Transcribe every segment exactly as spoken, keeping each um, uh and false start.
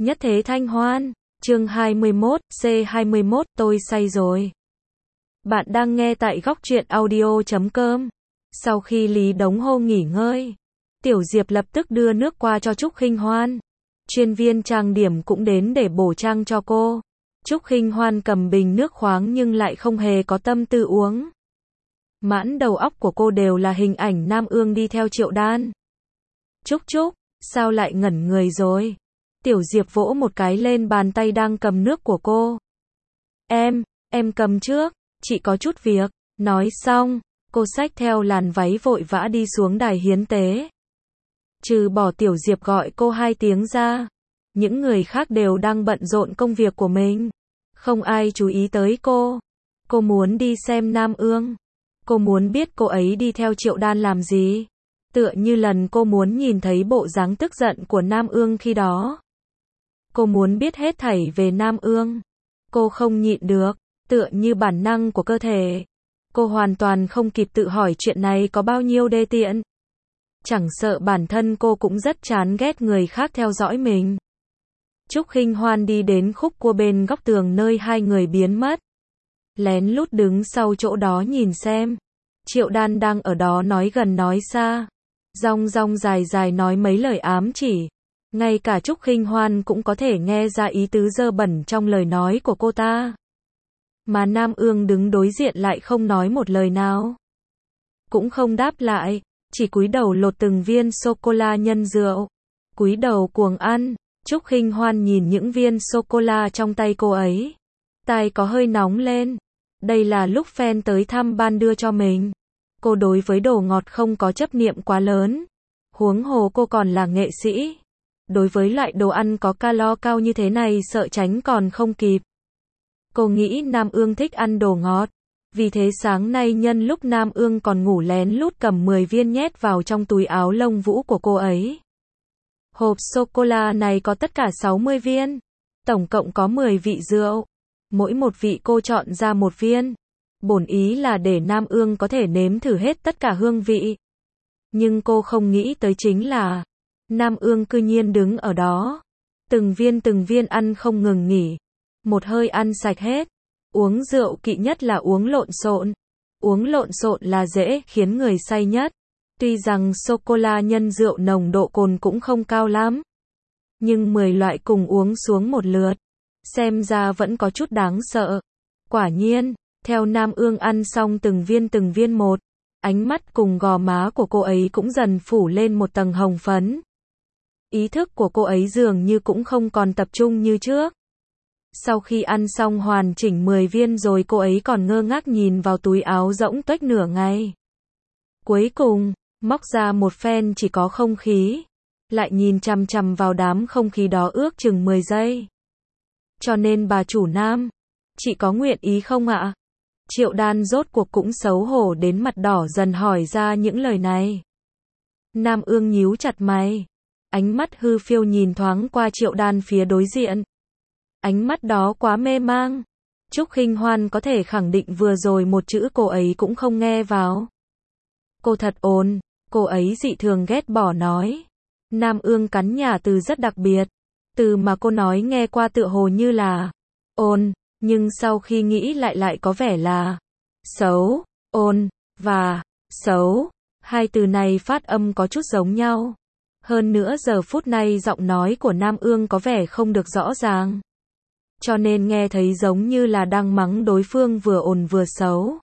Nhất thế thanh hoan, chương hai mươi mốt, C hai mươi mốt, tôi say rồi. Bạn đang nghe tại góc truyện audio chấm com. Sau khi Lý Đống Hô nghỉ ngơi, Tiểu Diệp lập tức đưa nước qua cho Trúc Khinh Hoan. Chuyên viên trang điểm cũng đến để bổ trang cho cô. Trúc Khinh Hoan cầm bình nước khoáng nhưng lại không hề có tâm tư uống. Mãn đầu óc của cô đều là hình ảnh Nam Ương đi theo Triệu Đan. Trúc Trúc, sao lại ngẩn người rồi? Tiểu Diệp vỗ một cái lên bàn tay đang cầm nước của cô. Em, em cầm trước, chị có chút việc. Nói xong, cô xách theo làn váy vội vã đi xuống đài hiến tế. Trừ bỏ Tiểu Diệp gọi cô hai tiếng ra, những người khác đều đang bận rộn công việc của mình. Không ai chú ý tới cô. Cô muốn đi xem Nam Ương. Cô muốn biết cô ấy đi theo Triệu Đan làm gì. Tựa như lần cô muốn nhìn thấy bộ dáng tức giận của Nam Ương khi đó. Cô muốn biết hết thảy về Nam Ương. Cô không nhịn được, tựa như bản năng của cơ thể. Cô hoàn toàn không kịp tự hỏi chuyện này có bao nhiêu đê tiện. Chẳng sợ bản thân cô cũng rất chán ghét người khác theo dõi mình. Trúc Khinh Hoan đi đến khúc cua bên góc tường nơi hai người biến mất. Lén lút đứng sau chỗ đó nhìn xem. Triệu Đan đang ở đó nói gần nói xa. Rong rong dài dài nói mấy lời ám chỉ. Ngay cả Trúc Khinh Hoan cũng có thể nghe ra ý tứ dơ bẩn trong lời nói của cô ta. Mà Nam Ương đứng đối diện lại không nói một lời nào. Cũng không đáp lại, chỉ cúi đầu lột từng viên sô-cô-la nhân rượu. Cúi đầu cuồng ăn. Trúc Khinh Hoan nhìn những viên sô-cô-la trong tay cô ấy. Tai có hơi nóng lên. Đây là lúc fan tới thăm ban đưa cho mình. Cô đối với đồ ngọt không có chấp niệm quá lớn. Huống hồ cô còn là nghệ sĩ. Đối với loại đồ ăn có calo cao như thế này sợ tránh còn không kịp. Cô nghĩ Nam Ương thích ăn đồ ngọt. Vì thế sáng nay nhân lúc Nam Ương còn ngủ lén lút cầm mười viên nhét vào trong túi áo lông vũ của cô ấy. Hộp sô-cô-la này có tất cả sáu mươi viên. Tổng cộng có mười vị rượu. Mỗi một vị cô chọn ra một viên. Bổn ý là để Nam Ương có thể nếm thử hết tất cả hương vị. Nhưng cô không nghĩ tới chính là Nam Ương cư nhiên đứng ở đó. Từng viên từng viên ăn không ngừng nghỉ. Một hơi ăn sạch hết. Uống rượu kỵ nhất là uống lộn xộn. Uống lộn xộn là dễ khiến người say nhất. Tuy rằng sô-cô-la nhân rượu nồng độ cồn cũng không cao lắm. Nhưng mười loại cùng uống xuống một lượt. Xem ra vẫn có chút đáng sợ. Quả nhiên, theo Nam Ương ăn xong từng viên từng viên một. Ánh mắt cùng gò má của cô ấy cũng dần phủ lên một tầng hồng phấn. Ý thức của cô ấy dường như cũng không còn tập trung như trước. Sau khi ăn xong hoàn chỉnh mười viên rồi cô ấy còn ngơ ngác nhìn vào túi áo rỗng tuếch nửa ngày. Cuối cùng, móc ra một phen chỉ có không khí. Lại nhìn chằm chằm vào đám không khí đó ước chừng mười giây. Cho nên bà chủ Nam, chị có nguyện ý không ạ? Triệu Đan rốt cuộc cũng xấu hổ đến mặt đỏ dần hỏi ra những lời này. Nam Ương nhíu chặt mày. Ánh mắt hư phiêu nhìn thoáng qua Triệu Đan phía đối diện. Ánh mắt đó quá mê mang. Trúc Khinh Hoan có thể khẳng định vừa rồi một chữ cô ấy cũng không nghe vào. Cô thật ồn, cô ấy dị thường ghét bỏ nói. Nam Ương cắn nhả từ rất đặc biệt. Từ mà cô nói nghe qua tựa hồ như là ồn, nhưng sau khi nghĩ lại lại có vẻ là xấu. Ồn và xấu, hai từ này phát âm có chút giống nhau. Hơn nữa giờ phút này giọng nói của Nam Ương có vẻ không được rõ ràng. Cho nên nghe thấy giống như là đang mắng đối phương vừa ồn vừa xấu.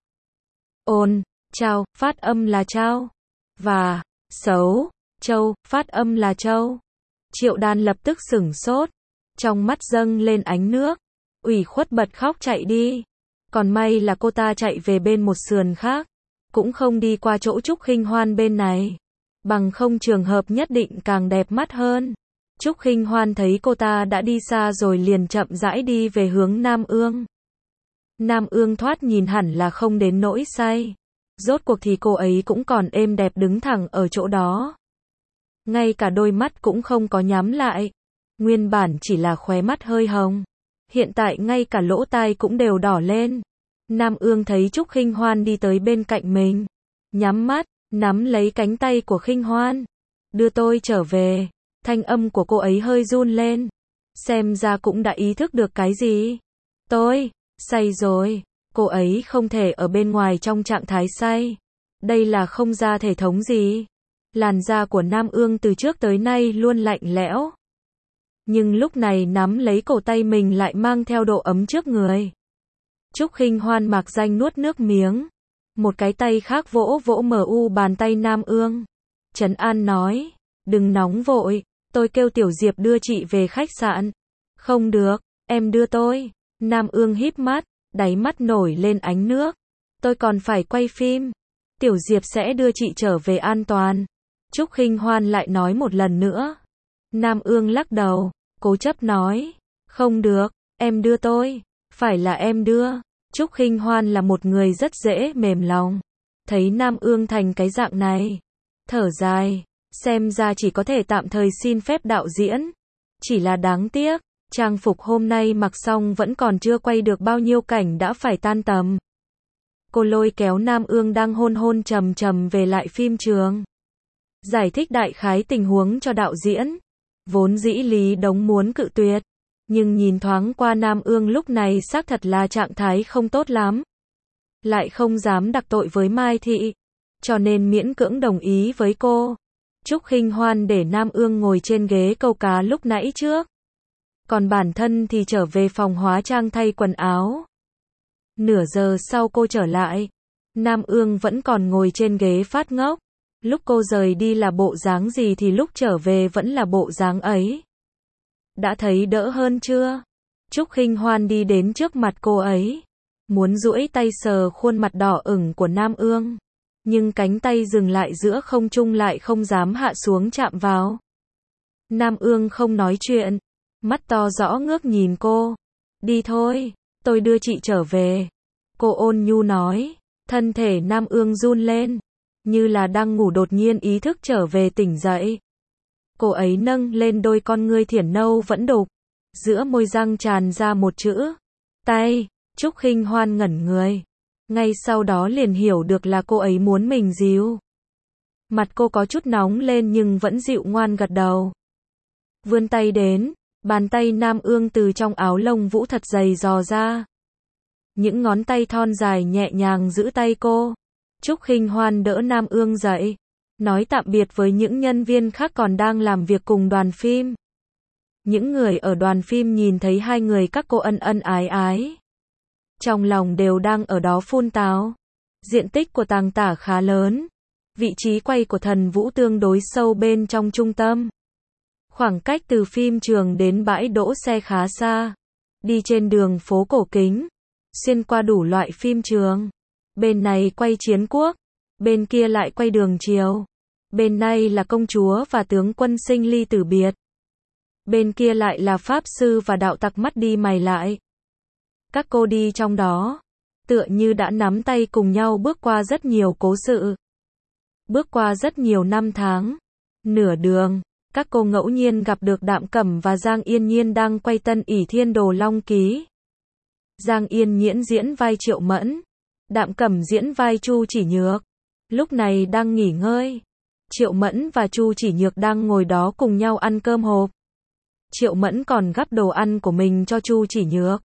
Ồn, chao, phát âm là chao. Và xấu, châu, phát âm là châu. Triệu Đan lập tức sửng sốt. Trong mắt dâng lên ánh nước. Ủy khuất bật khóc chạy đi. Còn may là cô ta chạy về bên một sườn khác. Cũng không đi qua chỗ Trúc Khinh Hoan bên này. Bằng không trường hợp nhất định càng đẹp mắt hơn. Trúc Khinh Hoan thấy cô ta đã đi xa rồi liền chậm rãi đi về hướng Nam Ương. Nam Ương thoát nhìn hẳn là không đến nỗi say. Rốt cuộc thì cô ấy cũng còn êm đẹp đứng thẳng ở chỗ đó. Ngay cả đôi mắt cũng không có nhắm lại. Nguyên bản chỉ là khóe mắt hơi hồng. Hiện tại ngay cả lỗ tai cũng đều đỏ lên. Nam Ương thấy Trúc Khinh Hoan đi tới bên cạnh mình. Nhắm mắt, nắm lấy cánh tay của Khinh Hoan. Đưa tôi trở về. Thanh âm của cô ấy hơi run lên. xem ra cũng đã ý thức được cái gì. Tôi, say rồi. Cô ấy không thể ở bên ngoài trong trạng thái say. Đây là không ra thể thống gì. Làn da của Nam Ương từ trước tới nay luôn lạnh lẽo. Nhưng lúc này nắm lấy cổ tay mình lại mang theo độ ấm trước người. Trúc Khinh Hoan mạc danh nuốt nước miếng. Một cái tay khác vỗ vỗ mờ u bàn tay Nam Ương. Trấn an nói, đừng nóng vội, tôi kêu Tiểu Diệp đưa chị về khách sạn. Không được, em đưa tôi. Nam Ương híp mắt, đáy mắt nổi lên ánh nước. Tôi còn phải quay phim. Tiểu Diệp sẽ đưa chị trở về an toàn. Trúc Khinh Hoan lại nói một lần nữa. Nam Ương lắc đầu, cố chấp nói, không được, em đưa tôi. Phải là em đưa. Trúc Khinh Hoan là một người rất dễ mềm lòng. Thấy Nam Ương thành cái dạng này, thở dài, xem ra chỉ có thể tạm thời xin phép đạo diễn. Chỉ là đáng tiếc, trang phục hôm nay mặc xong vẫn còn chưa quay được bao nhiêu cảnh đã phải tan tầm. Cô lôi kéo Nam Ương đang hôn hôn trầm trầm về lại phim trường. Giải thích đại khái tình huống cho đạo diễn. Vốn dĩ Lý Đống muốn cự tuyệt. Nhưng nhìn thoáng qua Nam Ương lúc này xác thật là trạng thái không tốt lắm. Lại không dám đặc tội với Mai Thị. Cho nên miễn cưỡng đồng ý với cô. Trúc Khinh Hoan để Nam Ương ngồi trên ghế câu cá lúc nãy trước. Còn bản thân thì trở về phòng hóa trang thay quần áo. Nửa giờ sau cô trở lại. Nam Ương vẫn còn ngồi trên ghế phát ngốc. Lúc cô rời đi là bộ dáng gì thì lúc trở về vẫn là bộ dáng ấy. Đã thấy đỡ hơn chưa? Trúc Khinh Hoan đi đến trước mặt cô ấy. Muốn duỗi tay sờ khuôn mặt đỏ ửng của Nam Ương. Nhưng cánh tay dừng lại giữa không trung lại không dám hạ xuống chạm vào. Nam Ương không nói chuyện. Mắt to rõ ngước nhìn cô. Đi thôi, tôi đưa chị trở về. Cô ôn nhu nói. Thân thể Nam Ương run lên. Như là đang ngủ đột nhiên ý thức trở về tỉnh dậy. Cô ấy nâng lên đôi con ngươi thiển nâu vẫn đục. Giữa môi răng tràn ra một chữ. Tay. Trúc Khinh Hoan ngẩn người. Ngay sau đó liền hiểu được là cô ấy muốn mình dìu. Mặt cô có chút nóng lên nhưng vẫn dịu ngoan gật đầu. Vươn tay đến. Bàn tay Nam Ương từ trong áo lông vũ thật dày dò ra. Những ngón tay thon dài nhẹ nhàng giữ tay cô. Trúc Khinh Hoan đỡ Nam Ương dậy. Nói tạm biệt với những nhân viên khác còn đang làm việc cùng đoàn phim. Những người ở đoàn phim nhìn thấy hai người các cô ân ân ái ái. Trong lòng đều đang ở đó phun táo. Diện tích của tàng tả khá lớn. Vị trí quay của Thần Vũ tương đối sâu bên trong trung tâm. Khoảng cách từ phim trường đến bãi đỗ xe khá xa. Đi trên đường phố cổ kính. Xuyên qua đủ loại phim trường. Bên này quay chiến quốc. Bên kia lại quay đường chiều. Bên này là công chúa và tướng quân sinh ly tử biệt. Bên kia lại là pháp sư và đạo tặc mắt đi mày lại. Các cô đi trong đó. Tựa như đã nắm tay cùng nhau bước qua rất nhiều cố sự. Bước qua rất nhiều năm tháng. Nửa đường. Các cô ngẫu nhiên gặp được Đạm Cẩm và Giang Yên Nhiên đang quay tân ỷ Thiên Đồ Long Ký. Giang Yên Nhiên diễn vai Triệu Mẫn. Đạm Cẩm diễn vai Chu Chỉ Nhược. Lúc này đang nghỉ ngơi. Triệu Mẫn và Chu Chỉ Nhược đang ngồi đó cùng nhau ăn cơm hộp. Triệu Mẫn còn gắp đồ ăn của mình cho Chu Chỉ Nhược.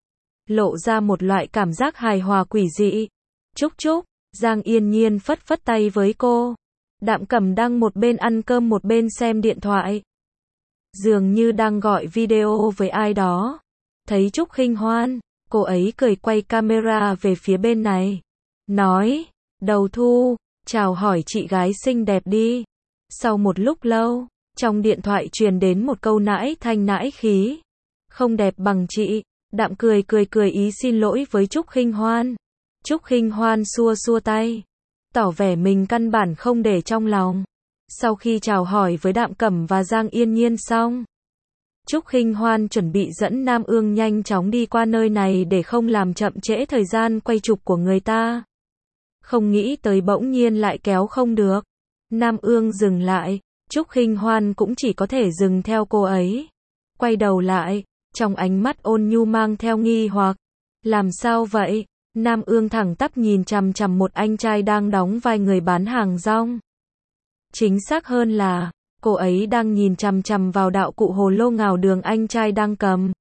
Lộ ra một loại cảm giác hài hòa quỷ dị. Chúc chúc, Giang Yên Nhiên phất phất tay với cô. Đạm Cẩm đang một bên ăn cơm một bên xem điện thoại. Dường như đang gọi video với ai đó. Thấy Trúc Khinh Hoan, cô ấy cười quay camera về phía bên này. Nói, Đầu Thu, chào hỏi chị gái xinh đẹp đi. Sau một lúc lâu, trong điện thoại truyền đến một câu nãi thanh nãi khí. Không đẹp bằng chị. Đạm cười cười cười ý xin lỗi với Trúc Khinh Hoan. Trúc Khinh Hoan xua xua tay. Tỏ vẻ mình căn bản không để trong lòng. Sau khi chào hỏi với Đạm Cẩm và Giang Yên Nhiên xong. Trúc Khinh Hoan chuẩn bị dẫn Nam Ương nhanh chóng đi qua nơi này để không làm chậm trễ thời gian quay chụp của người ta. Không nghĩ tới bỗng nhiên lại kéo không được. Nam Ương dừng lại. Trúc Khinh Hoan cũng chỉ có thể dừng theo cô ấy. Quay đầu lại. Trong ánh mắt ôn nhu mang theo nghi hoặc. Làm sao vậy? Nam Ương thẳng tắp nhìn chằm chằm một anh trai đang đóng vai người bán hàng rong. Chính xác hơn là, Cô ấy đang nhìn chằm chằm vào đạo cụ hồ lô ngào đường anh trai đang cầm.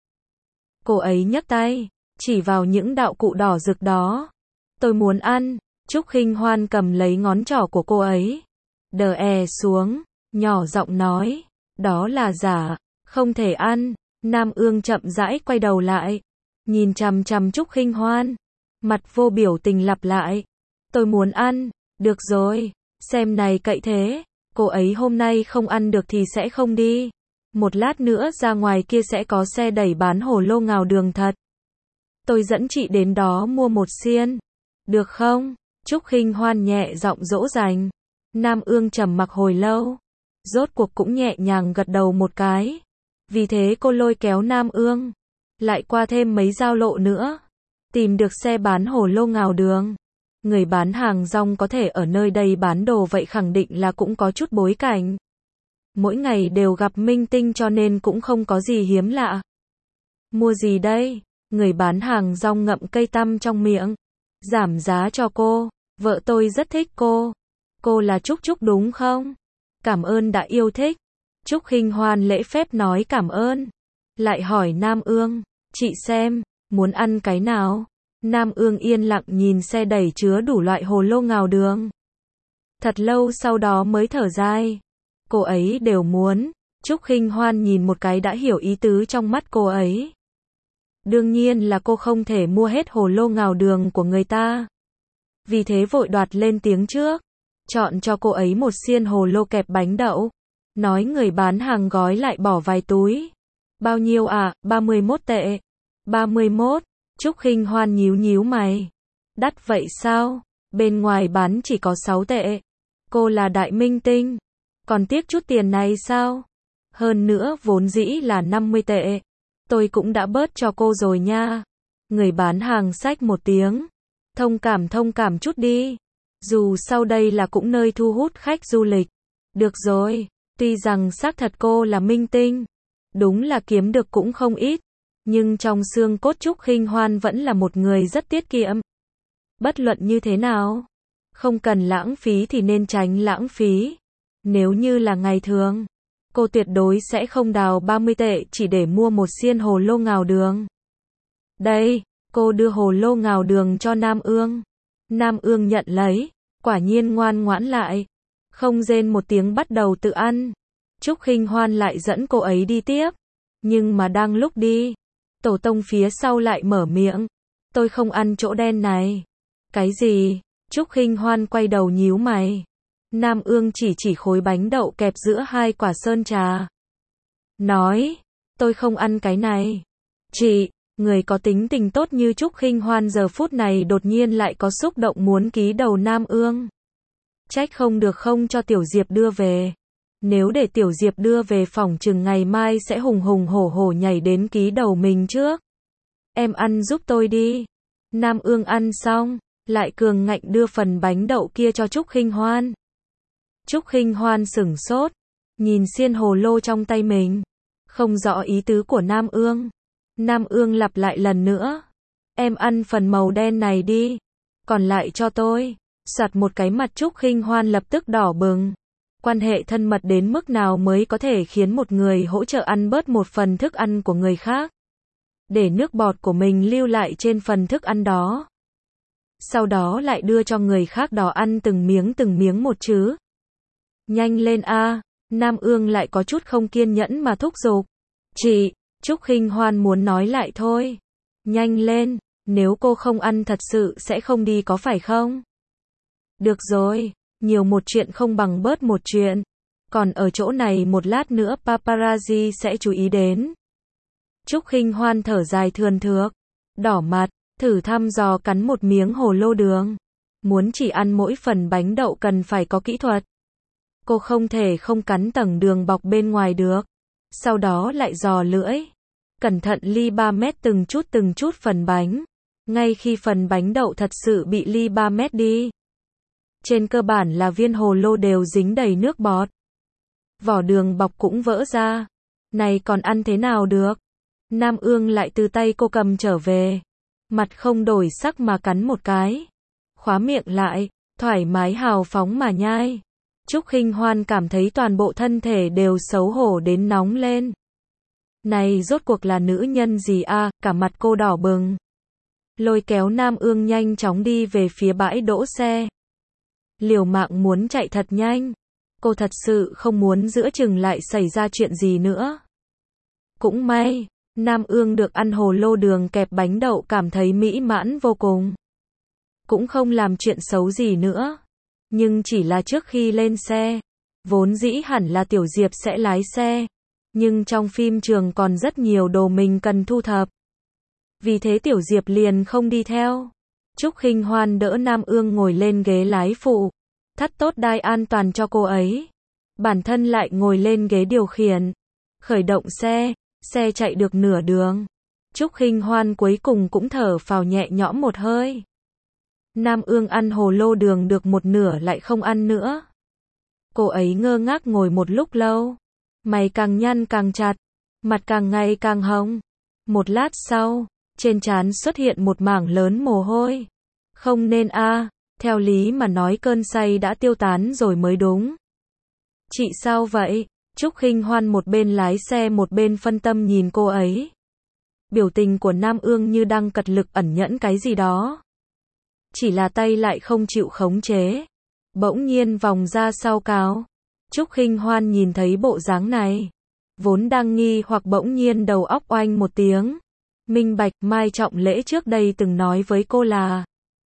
Cô ấy nhấc tay, chỉ vào những đạo cụ đỏ rực đó. Tôi muốn ăn. Trúc Khinh Hoan cầm lấy ngón trỏ của cô ấy. Đờ è xuống, nhỏ giọng nói. Đó là giả, không thể ăn. Nam Ương chậm rãi quay đầu lại. Nhìn chằm chằm Trúc Khinh Hoan. Mặt vô biểu tình lặp lại. Tôi muốn ăn. Được rồi, xem này cậy thế. Cô ấy hôm nay không ăn được thì sẽ không đi. Một lát nữa ra ngoài kia sẽ có xe đẩy bán hồ lô ngào đường thật. Tôi dẫn chị đến đó mua một xiên. Được không? Trúc Khinh Hoan nhẹ giọng dỗ dành. Nam Ương trầm mặc hồi lâu. Rốt cuộc cũng nhẹ nhàng gật đầu một cái. Vì thế cô lôi kéo Nam Ương. Lại qua thêm mấy giao lộ nữa. Tìm được xe bán hồ lô ngào đường. Người bán hàng rong có thể ở nơi đây bán đồ vậy khẳng định là cũng có chút bối cảnh. Mỗi ngày đều gặp minh tinh cho nên cũng không có gì hiếm lạ. Mua gì đây? Người bán hàng rong ngậm cây tăm trong miệng. Giảm giá cho cô. Vợ tôi rất thích cô. Cô là Trúc Trúc đúng không? Cảm ơn đã yêu thích. Trúc Khinh Hoan lễ phép nói cảm ơn. Lại hỏi Nam Ương. Chị xem, muốn ăn cái nào? Nam Ương yên lặng nhìn xe đẩy chứa đủ loại hồ lô ngào đường. Thật lâu sau đó mới thở dài. Cô ấy đều muốn. Trúc Khinh Hoan nhìn một cái đã hiểu ý tứ trong mắt cô ấy. Đương nhiên là cô không thể mua hết hồ lô ngào đường của người ta. Vì thế vội đoạt lên tiếng trước. Chọn cho cô ấy một xiên hồ lô kẹp bánh đậu. Nói người bán hàng gói lại bỏ vài túi. Bao nhiêu à? ba mươi mốt tệ. ba mươi mốt. Trúc Khinh Hoan nhíu nhíu mày. Đắt vậy sao? Bên ngoài bán chỉ có sáu tệ. Cô là đại minh tinh. Còn tiếc chút tiền này sao? Hơn nữa vốn dĩ là năm mươi tệ. Tôi cũng đã bớt cho cô rồi nha. Người bán hàng xách một tiếng. Thông cảm thông cảm chút đi. Dù sau đây là cũng nơi thu hút khách du lịch. Được rồi, tuy rằng xác thật cô là minh tinh. Đúng là kiếm được cũng không ít. Nhưng trong xương cốt Trúc Khinh Hoan vẫn là một người rất tiết kiệm. Bất luận như thế nào, không cần lãng phí thì nên tránh lãng phí. Nếu như là ngày thường, cô tuyệt đối sẽ không đào ba mươi tệ chỉ để mua một xiên hồ lô ngào đường. Đây, cô đưa hồ lô ngào đường cho Nam Ương. Nam Ương nhận lấy, quả nhiên ngoan ngoãn lại. Không rên một tiếng bắt đầu tự ăn. Trúc Khinh Hoan lại dẫn cô ấy đi tiếp. Nhưng mà đang lúc đi, tổ tông phía sau lại mở miệng. Tôi không ăn chỗ đen này. Cái gì? Trúc Khinh Hoan quay đầu nhíu mày. Nam Ương chỉ chỉ khối bánh đậu kẹp giữa hai quả sơn trà. Nói, tôi không ăn cái này. Chị, người có tính tình tốt như Trúc Khinh Hoan giờ phút này đột nhiên lại có xúc động muốn ký đầu Nam Ương. Trách không được không cho Tiểu Diệp đưa về. Nếu để Tiểu Diệp đưa về phòng chừng ngày mai sẽ hùng hùng hổ hổ nhảy đến ký đầu mình trước. Em ăn giúp tôi đi. Nam Ương ăn xong, lại cường ngạnh đưa phần bánh đậu kia cho Trúc Khinh Hoan. Trúc Khinh Hoan sửng sốt, nhìn xiên hồ lô trong tay mình, không rõ ý tứ của Nam Ương. Nam Ương lặp lại lần nữa. Em ăn phần màu đen này đi, còn lại cho tôi. Soạt một cái mặt Trúc Khinh Hoan lập tức đỏ bừng. Quan hệ thân mật đến mức nào mới có thể khiến một người hỗ trợ ăn bớt một phần thức ăn của người khác, để nước bọt của mình lưu lại trên phần thức ăn đó. Sau đó lại đưa cho người khác đó ăn từng miếng từng miếng một chứ. Nhanh lên a. Nam Ương lại có chút không kiên nhẫn mà thúc giục. Chị, Trúc Khinh Hoan muốn nói lại thôi. Nhanh lên, nếu cô không ăn thật sự sẽ không đi có phải không? Được rồi, nhiều một chuyện không bằng bớt một chuyện. Còn ở chỗ này một lát nữa paparazzi sẽ chú ý đến. Trúc Khinh Hoan thở dài thườn thượt, đỏ mặt, thử thăm dò cắn một miếng hồ lô đường. Muốn chỉ ăn mỗi phần bánh đậu cần phải có kỹ thuật. Cô không thể không cắn tầng đường bọc bên ngoài được. Sau đó lại dò lưỡi. Cẩn thận ly ba mét từng chút từng chút phần bánh. Ngay khi phần bánh đậu thật sự bị ly ba mét đi. Trên cơ bản là viên hồ lô đều dính đầy nước bọt. Vỏ đường bọc cũng vỡ ra. Này còn ăn thế nào được? Nam Ương lại từ tay cô cầm trở về. Mặt không đổi sắc mà cắn một cái. Khóa miệng lại, thoải mái hào phóng mà nhai. Trúc Khinh Hoan cảm thấy toàn bộ thân thể đều xấu hổ đến nóng lên. Này rốt cuộc là nữ nhân gì a, à, cả mặt cô đỏ bừng. Lôi kéo Nam Ương nhanh chóng đi về phía bãi đỗ xe. Liều mạng muốn chạy thật nhanh. Cô thật sự không muốn giữa chừng lại xảy ra chuyện gì nữa. Cũng may, Nam Ương được ăn hồ lô đường kẹp bánh đậu cảm thấy mỹ mãn vô cùng. Cũng không làm chuyện xấu gì nữa. Nhưng chỉ là trước khi lên xe, vốn dĩ hẳn là Tiểu Diệp sẽ lái xe. Nhưng trong phim trường còn rất nhiều đồ mình cần thu thập. Vì thế Tiểu Diệp liền không đi theo. Trúc Khinh Hoan đỡ Nam Ương ngồi lên ghế lái phụ. Thắt tốt đai an toàn cho cô ấy. Bản thân lại ngồi lên ghế điều khiển. Khởi động xe, xe chạy được nửa đường. Trúc Khinh Hoan cuối cùng cũng thở phào nhẹ nhõm một hơi. Nam Ương ăn hồ lô đường được một nửa lại không ăn nữa. Cô ấy ngơ ngác ngồi một lúc lâu. Mày càng nhăn càng chặt, mặt càng ngày càng hồng. Một lát sau, trên trán xuất hiện một mảng lớn mồ hôi. Không nên a, à, theo lý mà nói cơn say đã tiêu tán rồi mới đúng. Chị sao vậy? Trúc Khinh Hoan một bên lái xe một bên phân tâm nhìn cô ấy. Biểu tình của Nam Ương như đang cật lực ẩn nhẫn cái gì đó. Chỉ là tay lại không chịu khống chế. Bỗng nhiên vòng ra sau cáo. Trúc Khinh Hoan nhìn thấy bộ dáng này. Vốn đang nghi hoặc bỗng nhiên đầu óc oanh một tiếng. Minh bạch Mai Trọng Lễ trước đây từng nói với cô là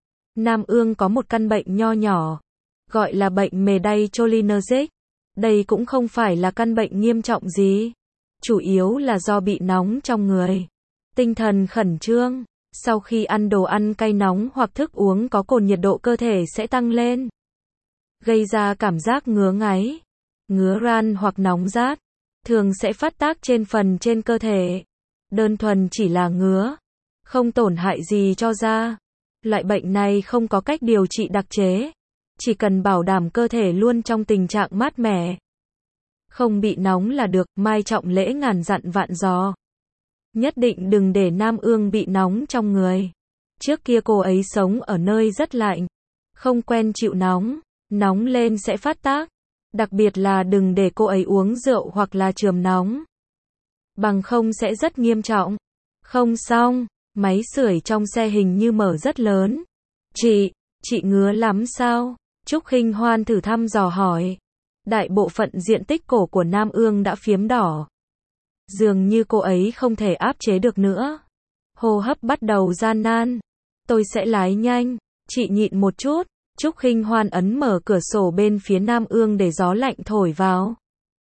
Nam Ương có một căn bệnh nho nhỏ. Gọi là bệnh mề đay cholinergic. Đây cũng không phải là căn bệnh nghiêm trọng gì. Chủ yếu là do bị nóng trong người. Tinh thần khẩn trương. Sau khi ăn đồ ăn cay nóng hoặc thức uống có cồn nhiệt độ cơ thể sẽ tăng lên. Gây ra cảm giác ngứa ngáy, ngứa ran hoặc nóng rát. Thường sẽ phát tác trên phần trên cơ thể. Đơn thuần chỉ là ngứa. Không tổn hại gì cho da. Loại bệnh này không có cách điều trị đặc chế. Chỉ cần bảo đảm cơ thể luôn trong tình trạng mát mẻ. Không bị nóng là được. Mai Trọng Lễ ngàn dặn vạn dò. Nhất định đừng để Nam Ương bị nóng trong người. Trước kia cô ấy sống ở nơi rất lạnh. Không quen chịu nóng. Nóng lên sẽ phát tác. Đặc biệt là đừng để cô ấy uống rượu hoặc là chườm nóng. Bằng không sẽ rất nghiêm trọng. Không xong, máy sưởi trong xe hình như mở rất lớn. Chị, chị ngứa lắm sao? Trúc Khinh Hoan thử thăm dò hỏi. Đại bộ phận diện tích cổ của Nam Ương đã phiếm đỏ. Dường như cô ấy không thể áp chế được nữa. Hô hấp bắt đầu gian nan. Tôi sẽ lái nhanh, chị nhịn một chút. Trúc Khinh Hoan ấn mở cửa sổ bên phía Nam Ương để gió lạnh thổi vào.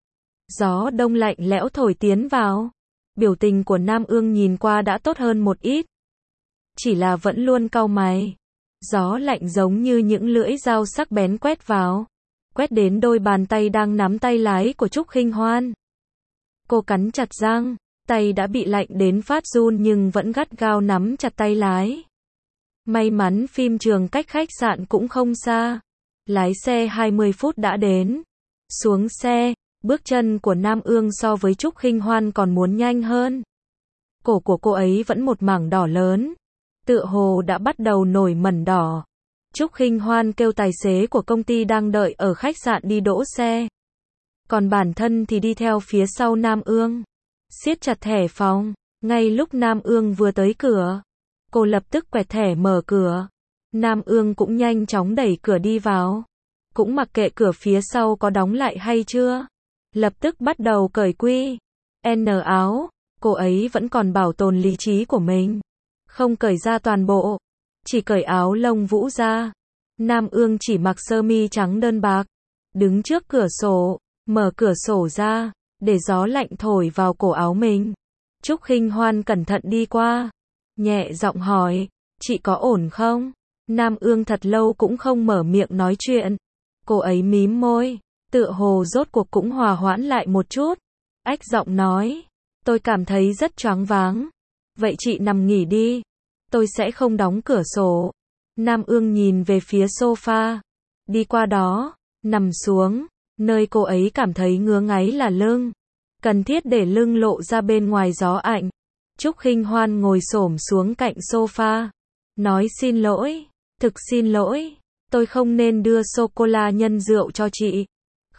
Gió đông lạnh lẽo thổi tiến vào. Biểu tình của Nam Ương nhìn qua đã tốt hơn một ít. Chỉ là vẫn luôn cau mày. Gió lạnh giống như những lưỡi dao sắc bén quét vào. Quét đến đôi bàn tay đang nắm tay lái của Trúc Khinh Hoan. Cô cắn chặt răng. Tay đã bị lạnh đến phát run nhưng vẫn gắt gao nắm chặt tay lái. May mắn phim trường cách khách sạn cũng không xa. Lái xe hai mươi phút đã đến. Xuống xe, bước chân của Nam Ương so với Trúc Khinh Hoan còn muốn nhanh hơn. Cổ của cô ấy vẫn một mảng đỏ lớn. Tựa hồ đã bắt đầu nổi mẩn đỏ. Trúc Khinh Hoan kêu tài xế của công ty đang đợi ở khách sạn đi đỗ xe. Còn bản thân thì đi theo phía sau Nam Ương. Siết chặt thẻ phòng. Ngay lúc Nam Ương vừa tới cửa, cô lập tức quẹt thẻ mở cửa. Nam Ương cũng nhanh chóng đẩy cửa đi vào. Cũng mặc kệ cửa phía sau có đóng lại hay chưa. Lập tức bắt đầu cởi quy N áo. Cô ấy vẫn còn bảo tồn lý trí của mình. Không cởi ra toàn bộ. Chỉ cởi áo lông vũ ra. Nam Ương chỉ mặc sơ mi trắng đơn bạc. Đứng trước cửa sổ. Mở cửa sổ ra. Để gió lạnh thổi vào cổ áo mình. Trúc Khinh Hoan cẩn thận đi qua. Nhẹ giọng hỏi. Chị có ổn không? Nam Ương thật lâu cũng không mở miệng nói chuyện. Cô ấy mím môi. Tựa hồ rốt cuộc cũng hòa hoãn lại một chút. Ách giọng nói. Tôi cảm thấy rất choáng váng. Vậy chị nằm nghỉ đi. Tôi sẽ không đóng cửa sổ. Nam Ương nhìn về phía sofa. Đi qua đó. Nằm xuống. Nơi cô ấy cảm thấy ngứa ngáy là lưng. Cần thiết để lưng lộ ra bên ngoài gió ạnh. Trúc Khinh Hoan ngồi xổm xuống cạnh sofa. Nói xin lỗi. Thực xin lỗi. Tôi không nên đưa sô-cô-la nhân rượu cho chị.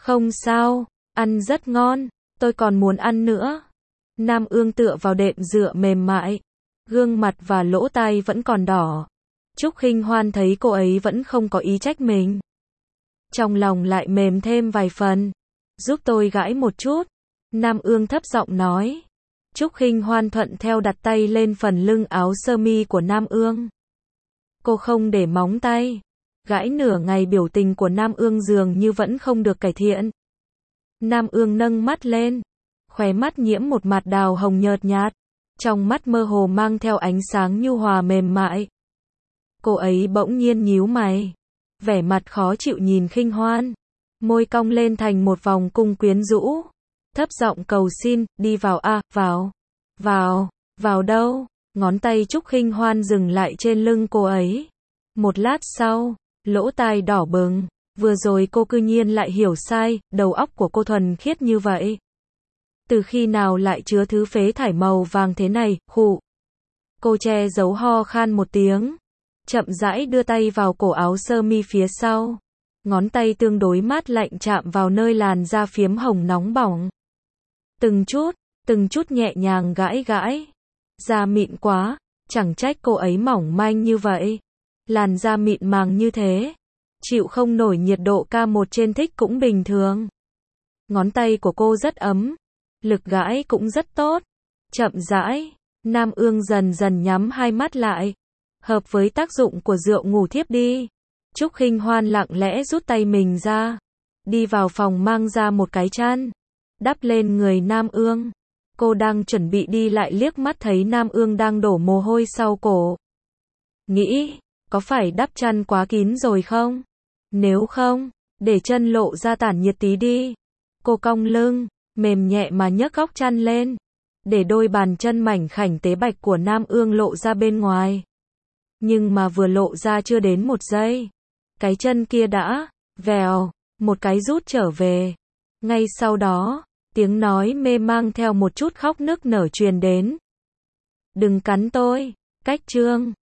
Không sao, ăn rất ngon, tôi còn muốn ăn nữa. Nam Ương tựa vào đệm dựa mềm mại, gương mặt và lỗ tai vẫn còn đỏ. Trúc Khinh Hoan thấy cô ấy vẫn không có ý trách mình. Trong lòng lại mềm thêm vài phần. Giúp tôi gãi một chút. Nam Ương thấp giọng nói. Trúc Khinh Hoan thuận theo đặt tay lên phần lưng áo sơ mi của Nam Ương. Cô không để móng tay. Gãi nửa ngày biểu tình của Nam Ương dường như vẫn không được cải thiện. Nam Ương nâng mắt lên. Khóe mắt nhiễm một mạt đào hồng nhợt nhạt. Trong mắt mơ hồ mang theo ánh sáng nhu hòa mềm mại. Cô ấy bỗng nhiên nhíu mày. Vẻ mặt khó chịu nhìn Khinh Hoan. Môi cong lên thành một vòng cung quyến rũ. Thấp giọng cầu xin, đi vào a, à, vào. Vào, vào đâu? Ngón tay Trúc Khinh Hoan dừng lại trên lưng cô ấy. Một lát sau, lỗ tai đỏ bừng. Vừa rồi cô cư nhiên lại hiểu sai, đầu óc của cô thuần khiết như vậy. Từ khi nào lại chứa thứ phế thải màu vàng thế này, khụ. Cô che giấu ho khan một tiếng. Chậm rãi đưa tay vào cổ áo sơ mi phía sau. Ngón tay tương đối mát lạnh chạm vào nơi làn da phiếm hồng nóng bỏng. Từng chút, từng chút nhẹ nhàng gãi gãi. Da mịn quá, chẳng trách cô ấy mỏng manh như vậy. Làn da mịn màng như thế. Chịu không nổi nhiệt độ ca một trên thích cũng bình thường. Ngón tay của cô rất ấm. Lực gãi cũng rất tốt. Chậm rãi, Nam Ương dần dần nhắm hai mắt lại. Hợp với tác dụng của rượu ngủ thiếp đi. Trúc Khinh Hoan lặng lẽ rút tay mình ra. Đi vào phòng mang ra một cái chăn. Đắp lên người Nam Ương. Cô đang chuẩn bị đi lại liếc mắt thấy Nam Ương đang đổ mồ hôi sau cổ. Nghĩ, có phải đắp chăn quá kín rồi không? Nếu không, để chân lộ ra tản nhiệt tí đi. Cô cong lưng, mềm nhẹ mà nhấc góc chăn lên. Để đôi bàn chân mảnh khảnh tế bạch của Nam Ương lộ ra bên ngoài. Nhưng mà vừa lộ ra chưa đến một giây. Cái chân kia đã, vèo, một cái rút trở về. Ngay sau đó, tiếng nói mê mang theo một chút khóc nức nở truyền đến. Đừng cắn tôi, cách chương.